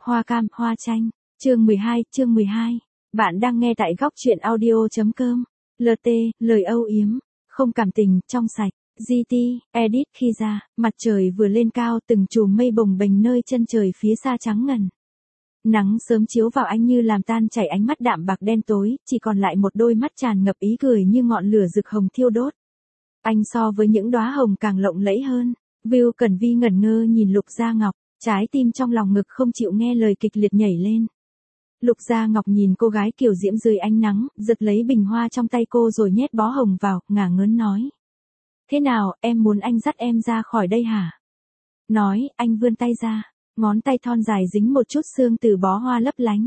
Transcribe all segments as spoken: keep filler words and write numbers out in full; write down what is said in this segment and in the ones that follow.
Hoa cam, hoa chanh. Chương mười hai, chương mười hai. Bạn đang nghe tại góc truyện audio.com. lờ tê, lời âu yếm, không cảm tình, trong sạch. giê tê, edit khi ra, mặt trời vừa lên cao, từng chùm mây bồng bềnh nơi chân trời phía xa trắng ngần. Nắng sớm chiếu vào anh như làm tan chảy ánh mắt đạm bạc đen tối, chỉ còn lại một đôi mắt tràn ngập ý cười như ngọn lửa rực hồng thiêu đốt. Anh so với những đóa hồng càng lộng lẫy hơn. Viu Cẩn Vi ngẩn ngơ nhìn Lục Gia Ngọc, trái tim trong lòng ngực không chịu nghe lời kịch liệt nhảy lên. Lục Gia Ngọc nhìn cô gái kiều diễm dưới ánh nắng, giật lấy bình hoa trong tay cô rồi nhét bó hồng vào, ngả ngớn nói. Thế nào, em muốn anh dắt em ra khỏi đây hả? Nói, anh vươn tay ra, ngón tay thon dài dính một chút sương từ bó hoa lấp lánh.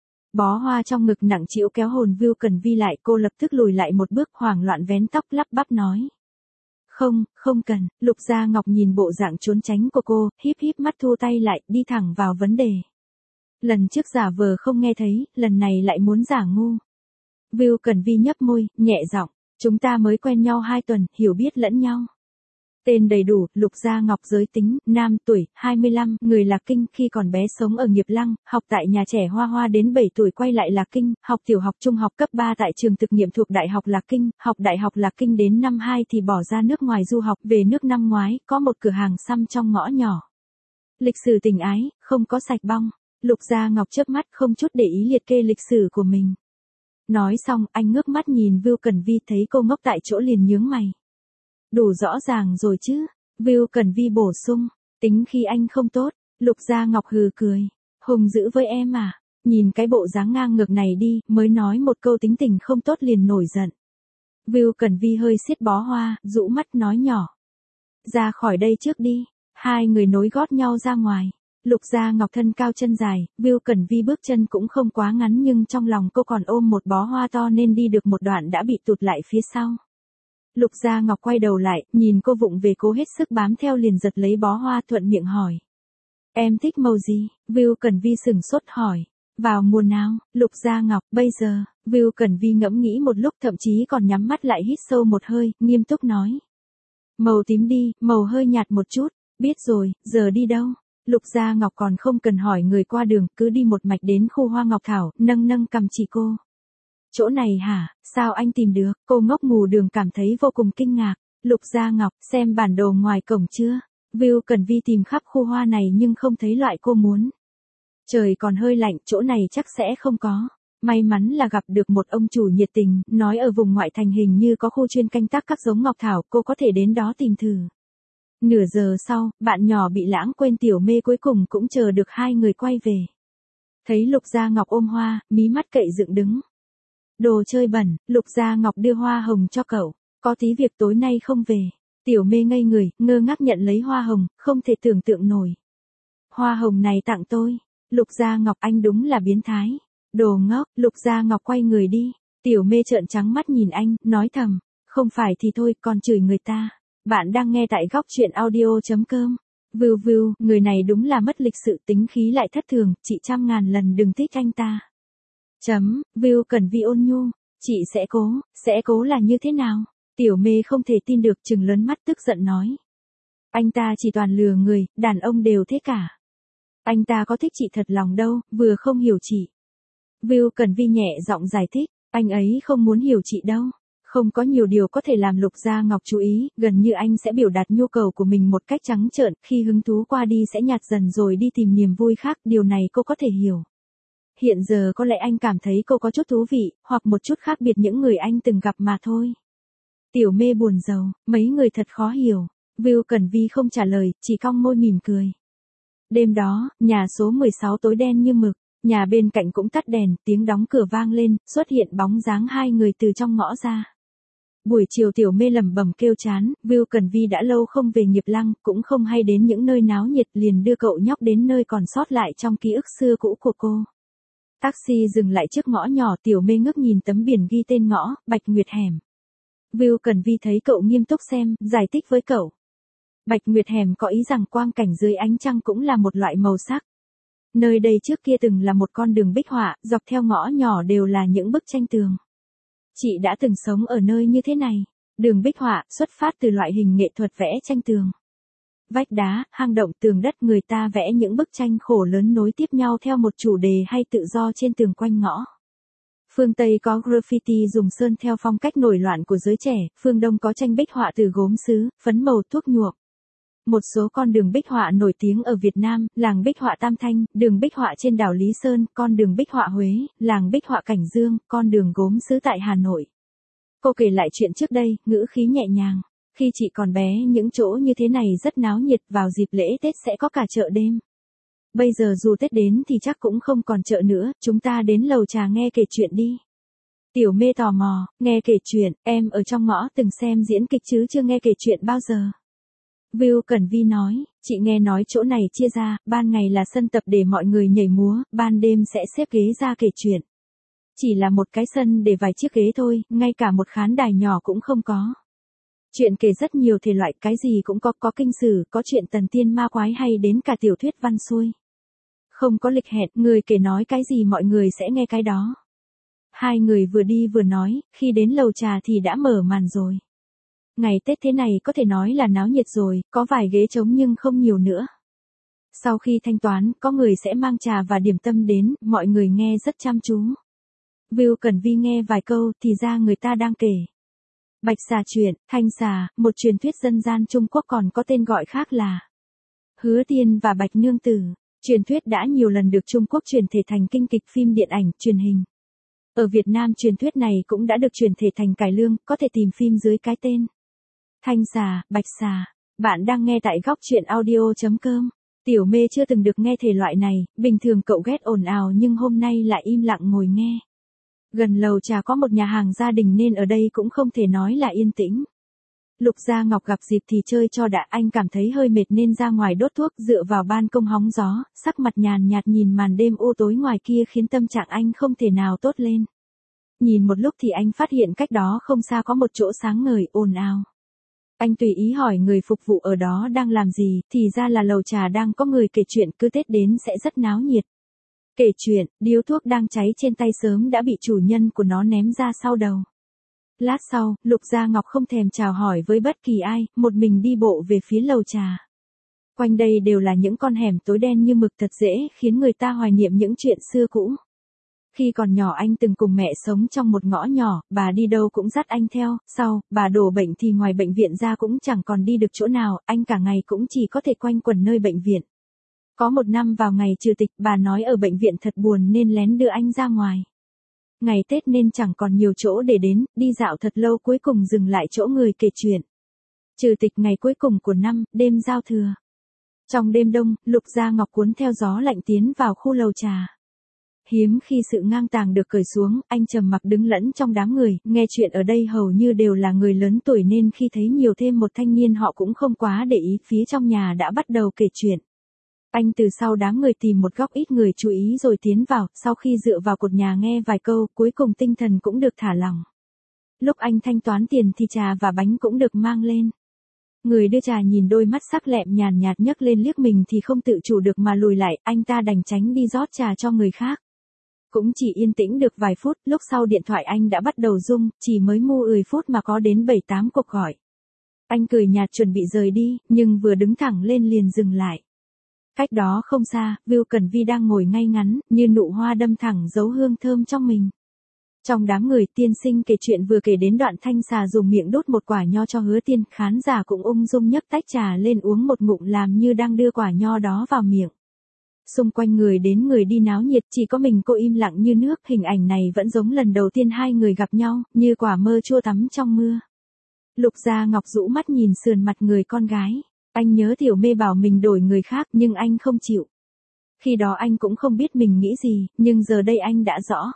Bó hoa trong ngực nặng trĩu kéo hồn Viu Cẩn Vi lại, cô lập tức lùi lại một bước, hoảng loạn vén tóc lắp bắp nói. Không, không cần. Lục Gia Ngọc nhìn bộ dạng trốn tránh của cô, híp híp mắt thu tay lại, đi thẳng vào vấn đề. Lần trước giả vờ không nghe thấy, lần này lại muốn giả ngu. Viu Cẩn Vi nhấp môi, nhẹ giọng, chúng ta mới quen nhau hai tuần, hiểu biết lẫn nhau. Tên đầy đủ, Lục Gia Ngọc, giới tính, nam, tuổi, hai mươi lăm, người Lạc Kinh, khi còn bé sống ở Nghiệp Lăng, học tại nhà trẻ Hoa Hoa, đến bảy tuổi quay lại Lạc Kinh, học tiểu học trung học cấp ba tại trường thực nghiệm thuộc Đại học Lạc Kinh, học Đại học Lạc Kinh đến năm hai thì bỏ ra nước ngoài du học, về nước năm ngoái, có một cửa hàng xăm trong ngõ nhỏ. Lịch sử tình ái, không có sạch bong. Lục Gia Ngọc chớp mắt không chút để ý liệt kê lịch sử của mình. Nói xong, anh ngước mắt nhìn Viu Cẩn Vi, thấy cô ngốc tại chỗ liền nhướng mày. Đủ rõ ràng rồi chứ. Viu Cẩn Vi bổ sung, tính khi anh không tốt. Lục Gia Ngọc hừ cười, hùng dữ với em à? Nhìn cái bộ dáng ngang ngược này đi, mới nói một câu tính tình không tốt liền nổi giận. Viu Cẩn Vi hơi siết bó hoa, rũ mắt nói nhỏ. Ra khỏi đây trước đi. Hai người nối gót nhau ra ngoài. Lục Gia Ngọc thân cao chân dài, Viu Cẩn Vi bước chân cũng không quá ngắn nhưng trong lòng cô còn ôm một bó hoa to nên đi được một đoạn đã bị tụt lại phía sau. Lục Gia Ngọc quay đầu lại, nhìn cô vụng về cố hết sức bám theo liền giật lấy bó hoa thuận miệng hỏi. Em thích màu gì? Viu Cẩn Vi sửng sốt hỏi. Vào mùa nào? Lục Gia Ngọc, bây giờ. Viu Cẩn Vi ngẫm nghĩ một lúc, thậm chí còn nhắm mắt lại hít sâu một hơi, nghiêm túc nói. Màu tím đi, màu hơi nhạt một chút. Biết rồi, giờ đi đâu? Lục Gia Ngọc còn không cần hỏi người qua đường, cứ đi một mạch đến khu hoa ngọc thảo, nâng nâng cầm chỉ cô. Chỗ này hả, sao anh tìm được? Cô ngốc mù đường cảm thấy vô cùng kinh ngạc. Lục Gia Ngọc, xem bản đồ ngoài cổng chưa? Viu Cẩn Vi tìm khắp khu hoa này nhưng không thấy loại cô muốn. Trời còn hơi lạnh, chỗ này chắc sẽ không có. May mắn là gặp được một ông chủ nhiệt tình, nói ở vùng ngoại thành hình như có khu chuyên canh tác các giống ngọc thảo, cô có thể đến đó tìm thử. Nửa giờ sau, bạn nhỏ bị lãng quên tiểu mê cuối cùng cũng chờ được hai người quay về. Thấy Lục Gia Ngọc ôm hoa, mí mắt cậy dựng đứng. Đồ chơi bẩn. Lục Gia Ngọc đưa hoa hồng cho cậu. Có tí việc tối nay không về. Tiểu mê ngây người, ngơ ngác nhận lấy hoa hồng, không thể tưởng tượng nổi. Hoa hồng này tặng tôi. Lục Gia Ngọc, anh đúng là biến thái. Đồ ngốc. Lục Gia Ngọc quay người đi. Tiểu mê trợn trắng mắt nhìn anh, nói thầm. Không phải thì thôi, còn chửi người ta. Bạn đang nghe tại góc truyện audio.com. Vưu vưu, người này đúng là mất lịch sự, tính khí lại thất thường, chị trăm ngàn lần đừng thích anh ta. Chấm, Viu Cẩn Vi ôn nhu, chị sẽ cố, sẽ cố là như thế nào? Tiểu mê không thể tin được, trừng lớn mắt tức giận nói. Anh ta chỉ toàn lừa người, đàn ông đều thế cả. Anh ta có thích chị thật lòng đâu, vừa không hiểu chị. Viu Cẩn Vi nhẹ giọng giải thích, anh ấy không muốn hiểu chị đâu. Không có nhiều điều có thể làm Lục Gia Ngọc chú ý, gần như anh sẽ biểu đạt nhu cầu của mình một cách trắng trợn, khi hứng thú qua đi sẽ nhạt dần rồi đi tìm niềm vui khác, điều này cô có thể hiểu. Hiện giờ có lẽ anh cảm thấy cô có chút thú vị, hoặc một chút khác biệt những người anh từng gặp mà thôi. Tiểu mê buồn rầu, mấy người thật khó hiểu. Viu Cẩn Vi không trả lời, chỉ cong môi mỉm cười. Đêm đó, nhà số mười sáu tối đen như mực, nhà bên cạnh cũng tắt đèn, tiếng đóng cửa vang lên, xuất hiện bóng dáng hai người từ trong ngõ ra. Buổi chiều tiểu mê lẩm bẩm kêu chán, Viu Cẩn Vi đã lâu không về Nghiệp Lăng, cũng không hay đến những nơi náo nhiệt, liền đưa cậu nhóc đến nơi còn sót lại trong ký ức xưa cũ của cô. Taxi dừng lại trước ngõ nhỏ, tiểu mê ngước nhìn tấm biển ghi tên ngõ, Bạch Nguyệt Hẻm. Viu Cẩn Vi thấy cậu nghiêm túc xem, giải thích với cậu. Bạch Nguyệt Hẻm có ý rằng quang cảnh dưới ánh trăng cũng là một loại màu sắc. Nơi đây trước kia từng là một con đường bích họa, dọc theo ngõ nhỏ đều là những bức tranh tường. Chị đã từng sống ở nơi như thế này. Đường bích họa xuất phát từ loại hình nghệ thuật vẽ tranh tường. vách đá, hang động, tường đất, người ta vẽ những bức tranh khổ lớn nối tiếp nhau theo một chủ đề hay tự do trên tường quanh ngõ. Phương Tây có graffiti dùng sơn theo phong cách nổi loạn của giới trẻ, phương Đông có tranh bích họa từ gốm sứ, phấn màu, thuốc nhuộm. Một số con đường bích họa nổi tiếng ở Việt Nam, làng bích họa Tam Thanh, đường bích họa trên đảo Lý Sơn, con đường bích họa Huế, làng bích họa Cảnh Dương, con đường gốm sứ tại Hà Nội. Cô kể lại chuyện trước đây, ngữ khí nhẹ nhàng. Khi chị còn bé, những chỗ như thế này rất náo nhiệt, vào dịp lễ Tết sẽ có cả chợ đêm. Bây giờ dù Tết đến thì chắc cũng không còn chợ nữa, chúng ta đến lầu trà nghe kể chuyện đi. Tiểu Mê tò mò, nghe kể chuyện, em ở trong ngõ từng xem diễn kịch chứ chưa nghe kể chuyện bao giờ. Viu Cẩn Vi nói, chị nghe nói chỗ này chia ra, ban ngày là sân tập để mọi người nhảy múa, ban đêm sẽ xếp ghế ra kể chuyện. Chỉ là một cái sân để vài chiếc ghế thôi, ngay cả một khán đài nhỏ cũng không có. Chuyện kể rất nhiều thể loại, cái gì cũng có, có kinh sử, có chuyện thần tiên ma quái hay đến cả tiểu thuyết văn xuôi. Không có lịch hẹn, người kể nói cái gì mọi người sẽ nghe cái đó. Hai người vừa đi vừa nói, khi đến lầu trà thì đã mở màn rồi. Ngày Tết thế này có thể nói là náo nhiệt rồi, có vài ghế trống nhưng không nhiều nữa. Sau khi thanh toán, có người sẽ mang trà và điểm tâm đến, mọi người nghe rất chăm chú. Viu Cẩn Vi nghe vài câu thì ra người ta đang kể. Bạch xà chuyện, Thanh xà, một truyền thuyết dân gian Trung Quốc còn có tên gọi khác là Hứa Tiên và Bạch Nương Tử. Truyền thuyết đã nhiều lần được Trung Quốc chuyển thể thành kinh kịch, phim điện ảnh, truyền hình. Ở Việt Nam truyền thuyết này cũng đã được chuyển thể thành cải lương, có thể tìm phim dưới cái tên Thanh xà, Bạch xà. Bạn đang nghe tại góc truyện audio chấm com. Tiểu Mê chưa từng được nghe thể loại này, bình thường cậu ghét ồn ào nhưng hôm nay lại im lặng ngồi nghe. Gần lầu trà có một nhà hàng gia đình nên ở đây cũng không thể nói là yên tĩnh. Lục Gia Ngọc gặp dịp thì chơi cho đã, anh cảm thấy hơi mệt nên ra ngoài đốt thuốc, dựa vào ban công hóng gió, sắc mặt nhàn nhạt nhìn màn đêm u tối ngoài kia khiến tâm trạng anh không thể nào tốt lên. Nhìn một lúc thì anh phát hiện cách đó không xa có một chỗ sáng ngời, ồn ào. Anh tùy ý hỏi người phục vụ ở đó đang làm gì, thì ra là lầu trà đang có người kể chuyện, cứ Tết đến sẽ rất náo nhiệt. Kể chuyện, điếu thuốc đang cháy trên tay sớm đã bị chủ nhân của nó ném ra sau đầu. Lát sau, Lục Gia Ngọc không thèm chào hỏi với bất kỳ ai, một mình đi bộ về phía lầu trà. Quanh đây đều là những con hẻm tối đen như mực, thật dễ khiến người ta hoài niệm những chuyện xưa cũ. Khi còn nhỏ anh từng cùng mẹ sống trong một ngõ nhỏ, bà đi đâu cũng dắt anh theo, sau, bà đổ bệnh thì ngoài bệnh viện ra cũng chẳng còn đi được chỗ nào, anh cả ngày cũng chỉ có thể quanh quẩn nơi bệnh viện. Có một năm vào ngày trừ tịch, bà nói ở bệnh viện thật buồn nên lén đưa anh ra ngoài. Ngày Tết nên chẳng còn nhiều chỗ để đến, đi dạo thật lâu cuối cùng dừng lại chỗ người kể chuyện. Trừ tịch ngày cuối cùng của năm, đêm giao thừa. Trong đêm đông, Lục Gia Ngọc cuốn theo gió lạnh tiến vào khu lầu trà. Hiếm khi sự ngang tàng được cởi xuống, anh trầm mặc đứng lẫn trong đám người, nghe chuyện ở đây hầu như đều là người lớn tuổi nên khi thấy nhiều thêm một thanh niên họ cũng không quá để ý, phía trong nhà đã bắt đầu kể chuyện. Anh từ sau đám người tìm một góc ít người chú ý rồi tiến vào, sau khi dựa vào cột nhà nghe vài câu, cuối cùng tinh thần cũng được thả lỏng. Lúc anh thanh toán tiền thì trà và bánh cũng được mang lên. Người đưa trà nhìn đôi mắt sắc lẹm nhàn nhạt nhấc lên liếc mình thì không tự chủ được mà lùi lại, anh ta đành tránh đi rót trà cho người khác. Cũng chỉ yên tĩnh được vài phút, lúc sau điện thoại anh đã bắt đầu rung, chỉ mới mu mười phút mà có đến bảy tám cuộc gọi. Anh cười nhạt chuẩn bị rời đi, nhưng vừa đứng thẳng lên liền dừng lại. Cách đó không xa, Viu Cẩn Vi đang ngồi ngay ngắn, như nụ hoa đâm thẳng dấu hương thơm trong mình. Trong đám người, tiên sinh kể chuyện vừa kể đến đoạn Thanh xà dùng miệng đút một quả nho cho Hứa Tiên, khán giả cũng ung dung nhấc tách trà lên uống một ngụm làm như đang đưa quả nho đó vào miệng. Xung quanh người đến người đi náo nhiệt, chỉ có mình cô im lặng như nước, hình ảnh này vẫn giống lần đầu tiên hai người gặp nhau, như quả mơ chua tắm trong mưa. Lục Gia Ngọc rũ mắt nhìn sườn mặt người con gái. Anh nhớ Tiểu Mê bảo mình đổi người khác nhưng anh không chịu. Khi đó anh cũng không biết mình nghĩ gì, nhưng giờ đây anh đã rõ.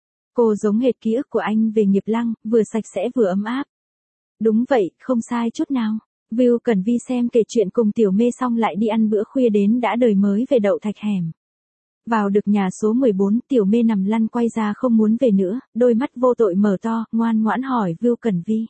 Cô giống hệt ký ức của anh về Nghiệp Lăng, vừa sạch sẽ vừa ấm áp. Đúng vậy, không sai chút nào. Viu Cẩn Vi xem kể chuyện cùng Tiểu Mê xong lại đi ăn bữa khuya đến đã đời mới về Đậu Thạch Hẻm. Vào được nhà số mười bốn, Tiểu Mê nằm lăn quay ra không muốn về nữa, đôi mắt vô tội mở to, ngoan ngoãn hỏi Viu Cẩn Vi.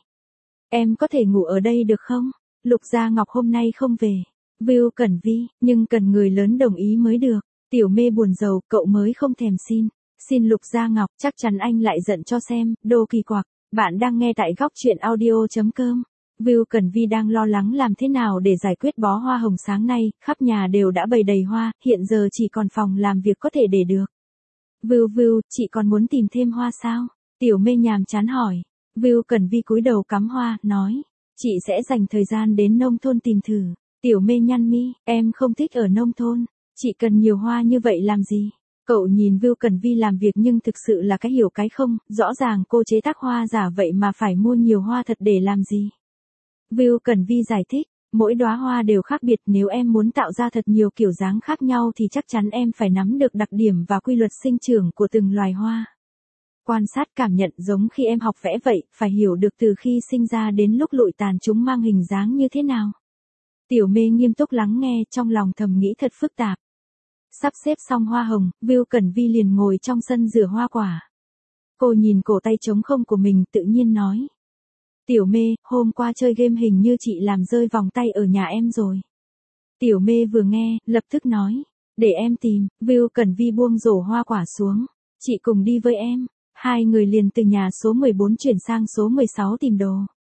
Em có thể ngủ ở đây được không? Lục Gia Ngọc hôm nay không về. Viu Cẩn Vi, nhưng cần người lớn đồng ý mới được. Tiểu Mê buồn rầu, cậu mới không thèm xin. Xin Lục Gia Ngọc, chắc chắn anh lại giận cho xem, đồ kỳ quặc. Bạn đang nghe tại góc truyện audio chấm com. Vưu Cẩn Vi đang lo lắng làm thế nào để giải quyết bó hoa hồng sáng nay, khắp nhà đều đã bày đầy hoa, hiện giờ chỉ còn phòng làm việc có thể để được. Vưu Vưu, chị còn muốn tìm thêm hoa sao? Tiểu Mê nhàm chán hỏi. Vưu Cẩn Vi cúi đầu cắm hoa, nói. Chị sẽ dành thời gian đến nông thôn tìm thử. Tiểu Mê nhăn mi, em không thích ở nông thôn. Chị cần nhiều hoa như vậy làm gì? Cậu nhìn Vưu Cẩn Vi làm việc nhưng thực sự là cái hiểu cái không, rõ ràng cô chế tác hoa giả vậy mà phải mua nhiều hoa thật để làm gì? Vưu Cẩn Vi giải thích, mỗi đóa hoa đều khác biệt, nếu em muốn tạo ra thật nhiều kiểu dáng khác nhau thì chắc chắn em phải nắm được đặc điểm và quy luật sinh trưởng của từng loài hoa. Quan sát cảm nhận giống khi em học vẽ vậy, phải hiểu được từ khi sinh ra đến lúc lụi tàn chúng mang hình dáng như thế nào. Tiểu Mê nghiêm túc lắng nghe, trong lòng thầm nghĩ thật phức tạp. Sắp xếp xong hoa hồng, Vưu Cẩn Vi liền ngồi trong sân rửa hoa quả. Cô nhìn cổ tay trống không của mình tự nhiên nói. Tiểu Mê, hôm qua chơi game hình như chị làm rơi vòng tay ở nhà em rồi. Tiểu Mê vừa nghe, lập tức nói. Để em tìm. Vưu Cẩn Vi buông rổ hoa quả xuống. Chị cùng đi với em. Hai người liền từ nhà số mười bốn chuyển sang số mười sáu tìm đồ.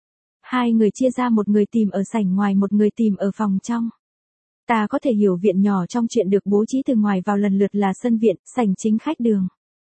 Hai người chia ra, một người tìm ở sảnh ngoài, một người tìm ở phòng trong. Ta có thể hiểu viện nhỏ trong chuyện được bố trí từ ngoài vào lần lượt là sân viện, sảnh chính, khách đường.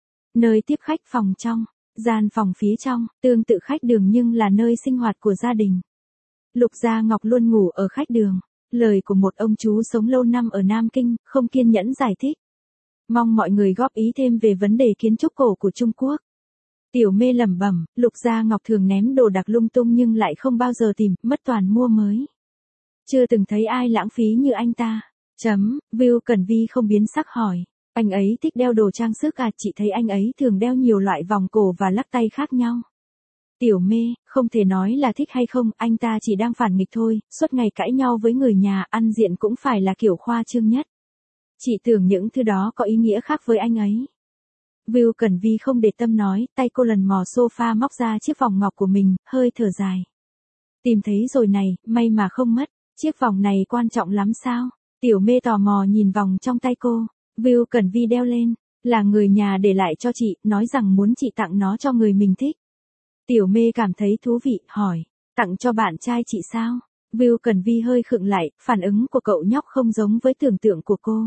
Nơi tiếp khách, phòng trong. Gian phòng phía trong, tương tự khách đường nhưng là nơi sinh hoạt của gia đình. Lục Gia Ngọc luôn ngủ ở khách đường. Lời của một ông chú sống lâu năm ở Nam Kinh, không kiên nhẫn giải thích. Mong mọi người góp ý thêm về vấn đề kiến trúc cổ của Trung Quốc. Tiểu Mê lẩm bẩm, Lục Gia Ngọc thường ném đồ đạc lung tung nhưng lại không bao giờ tìm, mất toàn mua mới. Chưa từng thấy ai lãng phí như anh ta. Chấm, Vưu Cẩn Vi không biến sắc hỏi. Anh ấy thích đeo đồ trang sức à? Chị thấy anh ấy thường đeo nhiều loại vòng cổ và lắc tay khác nhau. Tiểu Mê, không thể nói là thích hay không, anh ta chỉ đang phản nghịch thôi, suốt ngày cãi nhau với người nhà, ăn diện cũng phải là kiểu khoa trương nhất. Chị tưởng những thứ đó có ý nghĩa khác với anh ấy. Vưu Cẩn Vi không để tâm nói, tay cô lần mò sofa móc ra chiếc vòng ngọc của mình, hơi thở dài. Tìm thấy rồi này, may mà không mất, chiếc vòng này quan trọng lắm sao? Tiểu Mê tò mò nhìn vòng trong tay cô. Vưu Cẩn Vi đeo lên, là người nhà để lại cho chị, nói rằng muốn chị tặng nó cho người mình thích. Tiểu Mê cảm thấy thú vị, hỏi, tặng cho bạn trai chị sao? Vưu Cẩn Vi hơi khựng lại, phản ứng của cậu nhóc không giống với tưởng tượng của cô.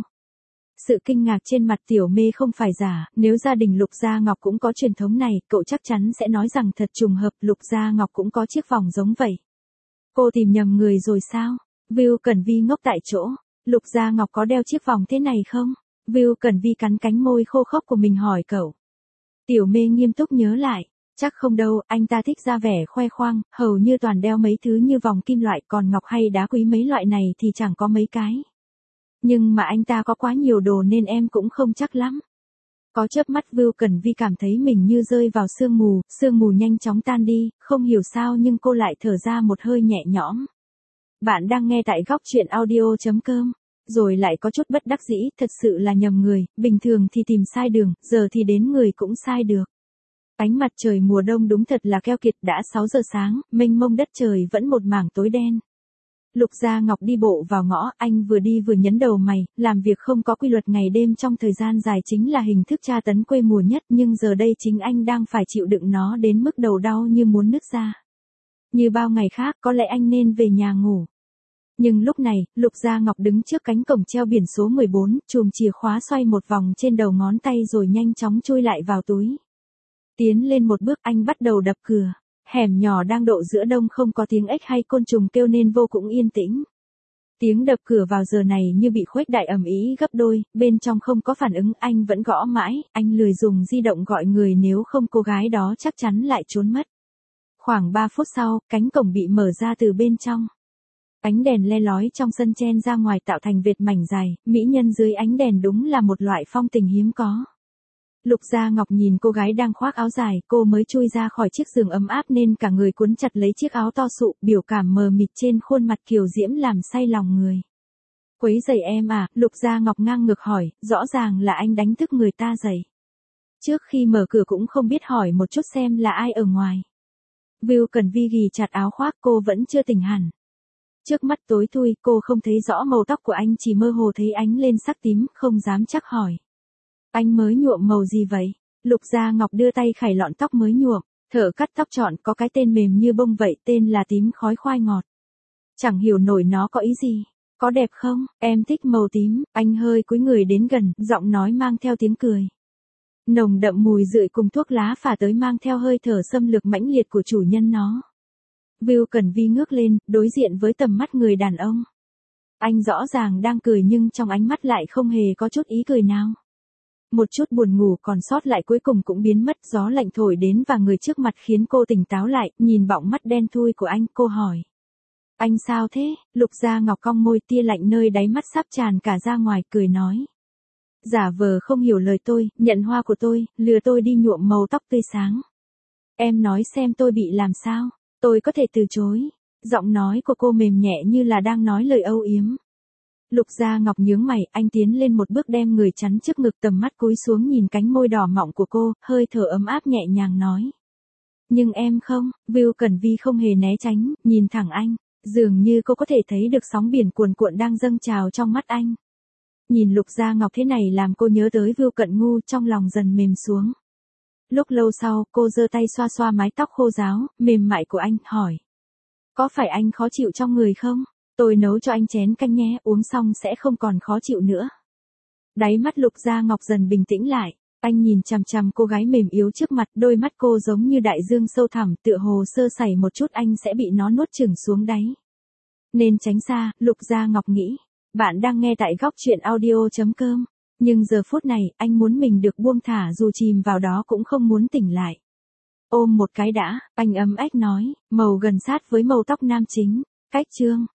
Sự kinh ngạc trên mặt Tiểu Mê không phải giả, nếu gia đình Lục Gia Ngọc cũng có truyền thống này, cậu chắc chắn sẽ nói rằng thật trùng hợp, Lục Gia Ngọc cũng có chiếc vòng giống vậy. Cô tìm nhầm người rồi sao? Vưu Cẩn Vi ngốc tại chỗ, Lục Gia Ngọc có đeo chiếc vòng thế này không? Vưu Cẩn Vi cắn cánh môi khô khốc của mình hỏi cậu. Tiểu Mê nghiêm túc nhớ lại, chắc không đâu, anh ta thích ra vẻ khoe khoang, hầu như toàn đeo mấy thứ như vòng kim loại, còn ngọc hay đá quý mấy loại này thì chẳng có mấy cái. Nhưng mà anh ta có quá nhiều đồ nên em cũng không chắc lắm. Có chớp mắt Vưu Cẩn Vi cảm thấy mình như rơi vào sương mù, sương mù nhanh chóng tan đi, không hiểu sao nhưng cô lại thở ra một hơi nhẹ nhõm. Bạn đang nghe tại góc truyện audio chấm com. Rồi lại có chút bất đắc dĩ, thật sự là nhầm người, bình thường thì tìm sai đường, giờ thì đến người cũng sai được. Ánh mặt trời mùa đông đúng thật là keo kiệt, đã sáu giờ sáng, mênh mông đất trời vẫn một mảng tối đen. Lục Gia Ngọc đi bộ vào ngõ, anh vừa đi vừa nhấn đầu mày, làm việc không có quy luật ngày đêm trong thời gian dài chính là hình thức tra tấn quê mùa nhất, nhưng giờ đây chính anh đang phải chịu đựng nó đến mức đầu đau như muốn nứt ra. Như bao ngày khác, có lẽ anh nên về nhà ngủ. Nhưng lúc này, Lục Gia Ngọc đứng trước cánh cổng treo biển số mười bốn, chùm chìa khóa xoay một vòng trên đầu ngón tay rồi nhanh chóng chui lại vào túi. Tiến lên một bước, anh bắt đầu đập cửa. Hẻm nhỏ đang độ giữa đông, không có tiếng ếch hay côn trùng kêu nên vô cùng yên tĩnh. Tiếng đập cửa vào giờ này như bị khuếch đại ầm ĩ gấp đôi, bên trong không có phản ứng, anh vẫn gõ mãi, anh lười dùng di động gọi người, nếu không cô gái đó chắc chắn lại trốn mất. Khoảng ba phút sau, cánh cổng bị mở ra từ bên trong. Ánh đèn le lói trong sân chen ra ngoài tạo thành vệt mảnh dài, mỹ nhân dưới ánh đèn đúng là một loại phong tình hiếm có. Lục Gia Ngọc nhìn cô gái đang khoác áo dài, cô mới chui ra khỏi chiếc giường ấm áp nên cả người cuốn chặt lấy chiếc áo to sụ, biểu cảm mờ mịt trên khuôn mặt kiều diễm làm say lòng người. Quấy giày em à? Lục Gia Ngọc ngang ngược hỏi, rõ ràng là anh đánh thức người ta dậy. Trước khi mở cửa cũng không biết hỏi một chút xem là ai ở ngoài. Vưu Cẩn Vi ghì chặt áo khoác, cô vẫn chưa tỉnh hẳn. Trước mắt tối thui, cô không thấy rõ màu tóc của anh, chỉ mơ hồ thấy ánh lên sắc tím, không dám chắc hỏi. Anh mới nhuộm màu gì vậy? Lục Gia Ngọc đưa tay khải lọn tóc mới nhuộm, Thợ cắt tóc chọn có cái tên mềm như bông vậy, tên là tím khói khoai ngọt. Chẳng hiểu nổi nó có ý gì. Có đẹp không? Em thích màu tím. Anh hơi cúi người đến gần, giọng nói mang theo tiếng cười. Nồng đậm mùi rượi cùng thuốc lá phả tới mang theo hơi thở xâm lược mãnh liệt của chủ nhân nó. Will Cẩn Vi ngước lên, đối diện với tầm mắt người đàn ông. Anh rõ ràng đang cười nhưng trong ánh mắt lại không hề có chút ý cười nào. Một chút buồn ngủ còn sót lại cuối cùng cũng biến mất, gió lạnh thổi đến và người trước mặt khiến cô tỉnh táo lại, nhìn bọng mắt đen thui của anh, cô hỏi. Anh sao thế? Lục Gia Ngọc cong môi, tia lạnh nơi đáy mắt sắp tràn cả ra ngoài, cười nói. Giả vờ không hiểu lời tôi, nhận hoa của tôi, lừa tôi đi nhuộm màu tóc tươi sáng. Em nói xem tôi bị làm sao? Tôi có thể từ chối. Giọng nói của cô mềm nhẹ như là đang nói lời âu yếm. Lục Gia Ngọc nhướng mày, anh tiến lên một bước đem người chắn trước ngực, tầm mắt cúi xuống nhìn cánh môi đỏ mọng của cô, hơi thở ấm áp nhẹ nhàng nói. Nhưng em không. Will Cẩn Vi không hề né tránh, nhìn thẳng anh. Dường như cô có thể thấy được sóng biển cuồn cuộn đang dâng trào trong mắt anh. Nhìn Lục Gia Ngọc thế này làm cô nhớ tới Will Cận Ngu, trong lòng dần mềm xuống. Lúc lâu sau, cô giơ tay xoa xoa mái tóc khô ráo, mềm mại của anh, hỏi. Có phải anh khó chịu trong người không? Tôi nấu cho anh chén canh nhé, uống xong sẽ không còn khó chịu nữa. Đáy mắt Lục Gia Ngọc dần bình tĩnh lại, anh nhìn chằm chằm cô gái mềm yếu trước mặt, đôi mắt cô giống như đại dương sâu thẳm, tựa hồ sơ sẩy một chút anh sẽ bị nó nuốt chửng xuống đáy. Nên tránh xa, Lục Gia Ngọc nghĩ. Bạn đang nghe tại góc truyện audio chấm com. Nhưng giờ phút này, anh muốn mình được buông thả dù chìm vào đó cũng không muốn tỉnh lại. Ôm một cái đã, anh ấm ách nói, màu gần sát với màu tóc nam chính. Cách chương.